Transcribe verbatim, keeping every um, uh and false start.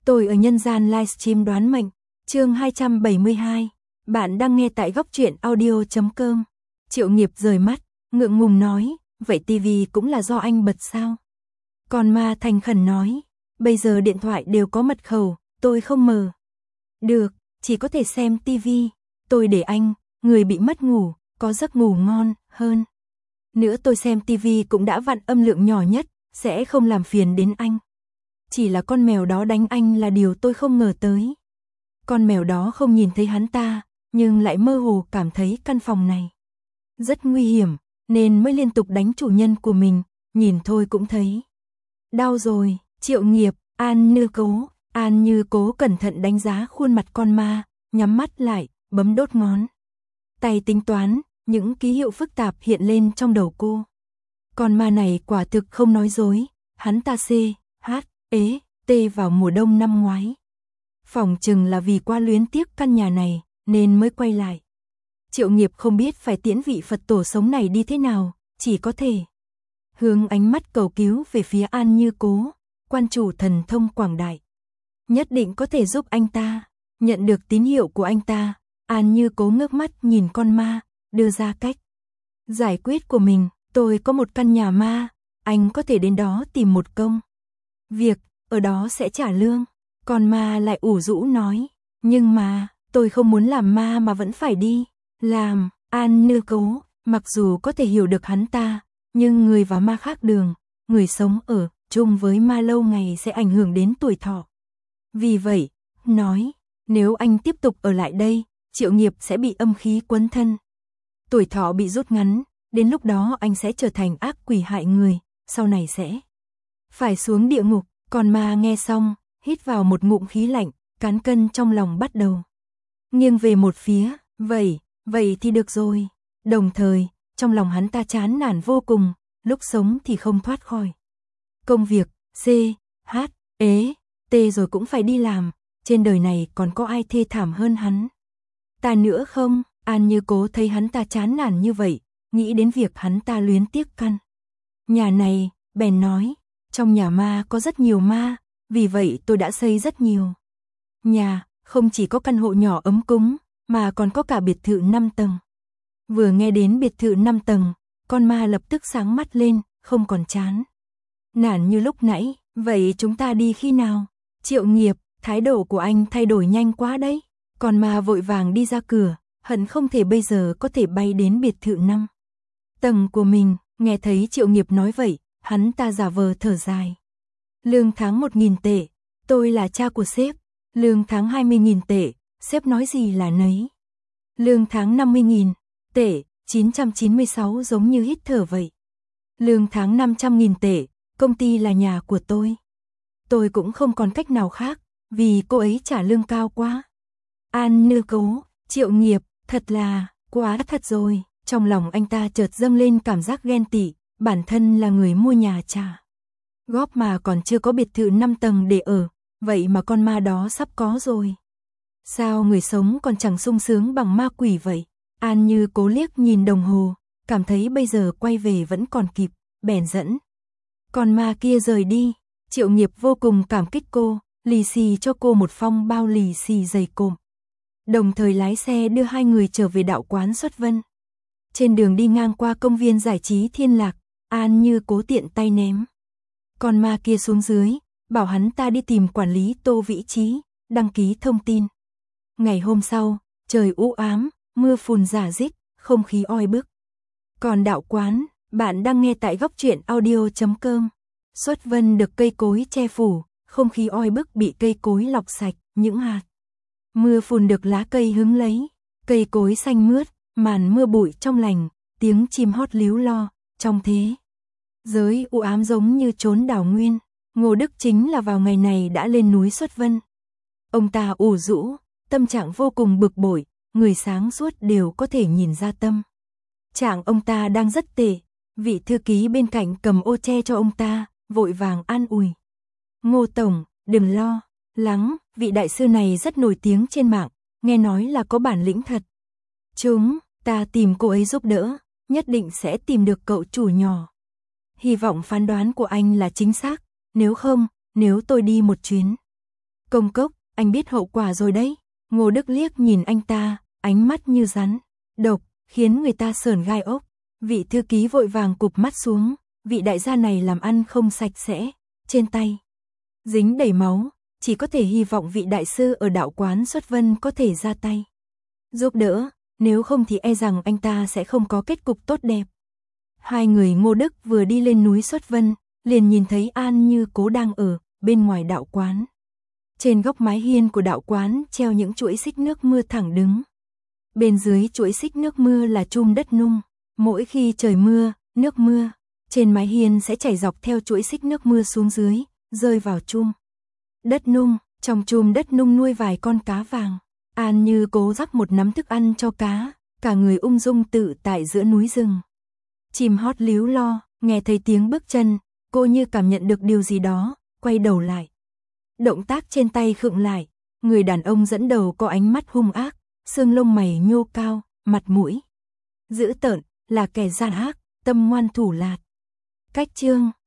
Tôi ở nhân gian livestream đoán mệnh, chương hai trăm bảy mươi hai. Bạn đang nghe tại góc truyện audio chấm com. Triệu Nghiệp rời mắt, ngượng ngùng nói, vậy tivi cũng là do anh bật sao? Còn ma thành khẩn nói, bây giờ điện thoại đều có mật khẩu, tôi không mở. Được, chỉ có thể xem tivi. Tôi để anh, người bị mất ngủ, có giấc ngủ ngon hơn. Nữa tôi xem tivi cũng đã vặn âm lượng nhỏ nhất, sẽ không làm phiền đến anh. Chỉ là con mèo đó đánh anh là điều tôi không ngờ tới. Con mèo đó không nhìn thấy hắn ta, nhưng lại mơ hồ cảm thấy căn phòng này rất nguy hiểm, nên mới liên tục đánh chủ nhân của mình, nhìn thôi cũng thấy đau rồi. Triệu Nghiệp, An Như Cố, An Như Cố cẩn thận đánh giá khuôn mặt con ma, nhắm mắt lại, bấm đốt ngón tay tính toán, những ký hiệu phức tạp hiện lên trong đầu cô. Con ma này quả thực không nói dối, hắn ta C, H, ế, T vào mùa đông năm ngoái. Phỏng chừng là vì quá luyến tiếc căn nhà này, nên mới quay lại. Triệu Nghiệp không biết phải tiễn vị Phật tổ sống này đi thế nào, chỉ có thể hướng ánh mắt cầu cứu về phía An Như Cố, quan chủ thần thông quảng đại. Nhất định có thể giúp anh ta. Nhận được tín hiệu của anh ta, An Như Cố ngước mắt nhìn con ma, đưa ra cách giải quyết của mình. Tôi có một căn nhà ma, anh có thể đến đó tìm một công việc, ở đó sẽ trả lương. Con ma lại ủ rũ nói, nhưng mà, tôi không muốn làm ma mà vẫn phải đi làm. An Như Cố, mặc dù có thể hiểu được hắn ta, nhưng người và ma khác đường, người sống ở chung với ma lâu ngày sẽ ảnh hưởng đến tuổi thọ. Vì vậy, nói, nếu anh tiếp tục ở lại đây, Triệu Nghiệp sẽ bị âm khí quấn thân. Tuổi thọ bị rút ngắn, đến lúc đó anh sẽ trở thành ác quỷ hại người, sau này sẽ phải xuống địa ngục. Còn ma nghe xong, hít vào một ngụm khí lạnh, cán cân trong lòng bắt đầu nghiêng về một phía, vậy, vậy thì được rồi. Đồng thời, trong lòng hắn ta chán nản vô cùng, lúc sống thì không thoát khỏi công việc, C, H, ế, T rồi cũng phải đi làm, trên đời này còn có ai thê thảm hơn hắn ta nữa không? An Như Cố thấy hắn ta chán nản như vậy, nghĩ đến việc hắn ta luyến tiếc căn nhà này, bèn nói, trong nhà ma có rất nhiều ma, vì vậy tôi đã xây rất nhiều nhà, không chỉ có căn hộ nhỏ ấm cúng, mà còn có cả biệt thự năm tầng. Vừa nghe đến biệt thự năm tầng, con ma lập tức sáng mắt lên, không còn chán nản như lúc nãy. Vậy chúng ta đi khi nào? Triệu Nghiệp, thái độ của anh thay đổi nhanh quá đấy. Con ma vội vàng đi ra cửa, hận không thể bây giờ có thể bay đến biệt thự năm tầng của mình. Nghe thấy Triệu Nghiệp nói vậy, hắn ta giả vờ thở dài. Lương tháng một nghìn tệ, tôi là cha của sếp. Lương tháng hai mươi nghìn tệ, sếp nói gì là nấy. Lương tháng năm mươi nghìn tệ, chín trăm chín mươi sáu giống như hít thở vậy. Lương tháng năm trăm nghìn tệ, công ty là nhà của tôi. Tôi cũng không còn cách nào khác, vì cô ấy trả lương cao quá. An Như Cố, Triệu Nghiệp, thật là, quá thật rồi. Trong lòng anh ta chợt dâng lên cảm giác ghen tị, bản thân là người mua nhà trả góp mà còn chưa có biệt thự năm tầng để ở, vậy mà con ma đó sắp có rồi. Sao người sống còn chẳng sung sướng bằng ma quỷ vậy? An Như Cố liếc nhìn đồng hồ, cảm thấy bây giờ quay về vẫn còn kịp, bèn dẫn con ma kia rời đi. Triệu Nghiệp vô cùng cảm kích cô, lì xì cho cô một phong bao lì xì dày cộm, đồng thời lái xe đưa hai người trở về đạo quán Xuất Vân. Trên đường đi ngang qua công viên giải trí Thiên Lạc, An Như Cố tiện tay ném con ma kia xuống dưới, bảo hắn ta đi tìm quản lý Tô Vĩ Trí, đăng ký thông tin. Ngày hôm sau, trời u ám, mưa phùn rả rích, không khí oi bức. Còn đạo quán, bạn đang nghe tại góc truyện audio chấm com. Xuất Vân được cây cối che phủ, không khí oi bức bị cây cối lọc sạch, những hạt mưa phùn được lá cây hứng lấy, cây cối xanh mướt, màn mưa bụi trong lành, tiếng chim hót líu lo, trong thế giới u ám giống như chốn đảo nguyên. Ngô Đức chính là vào ngày này đã lên núi Xuất Vân. Ông ta ủ rũ, tâm trạng vô cùng bực bội, người sáng suốt đều có thể nhìn ra tâm trạng ông ta đang rất tệ. Vị thư ký bên cạnh cầm ô che cho ông ta, vội vàng an ủi. Ngô Tổng, đừng lo lắng, vị đại sư này rất nổi tiếng trên mạng, nghe nói là có bản lĩnh thật. Chúng ta tìm cô ấy giúp đỡ, nhất định sẽ tìm được cậu chủ nhỏ. Hy vọng phán đoán của anh là chính xác, nếu không, nếu tôi đi một chuyến Công Cốc, anh biết hậu quả rồi đấy. Ngô Đức liếc nhìn anh ta, ánh mắt như rắn, độc, khiến người ta sởn gai ốc. Vị thư ký vội vàng cụp mắt xuống, vị đại gia này làm ăn không sạch sẽ, trên tay dính đầy máu, chỉ có thể hy vọng vị đại sư ở đạo quán Xuất Vân có thể ra tay giúp đỡ, nếu không thì e rằng anh ta sẽ không có kết cục tốt đẹp. Hai người Ngô Đức vừa đi lên núi Xuất Vân, liền nhìn thấy An Như Cố đang ở bên ngoài đạo quán. Trên góc mái hiên của đạo quán treo những chuỗi xích nước mưa thẳng đứng. Bên dưới chuỗi xích nước mưa là chum đất nung. Mỗi khi trời mưa, nước mưa trên mái hiên sẽ chảy dọc theo chuỗi xích nước mưa xuống dưới, rơi vào chum đất nung. Trong chum đất nung nuôi vài con cá vàng. An Như Cố rắc một nắm thức ăn cho cá, cả người ung dung tự tại giữa núi rừng. Chim hót líu lo, nghe thấy tiếng bước chân, cô như cảm nhận được điều gì đó, quay đầu lại. Động tác trên tay khựng lại, người đàn ông dẫn đầu có ánh mắt hung ác, xương lông mày nhô cao, mặt mũi dữ tợn, là kẻ gian ác, tâm ngoan thủ lạt. Cách chương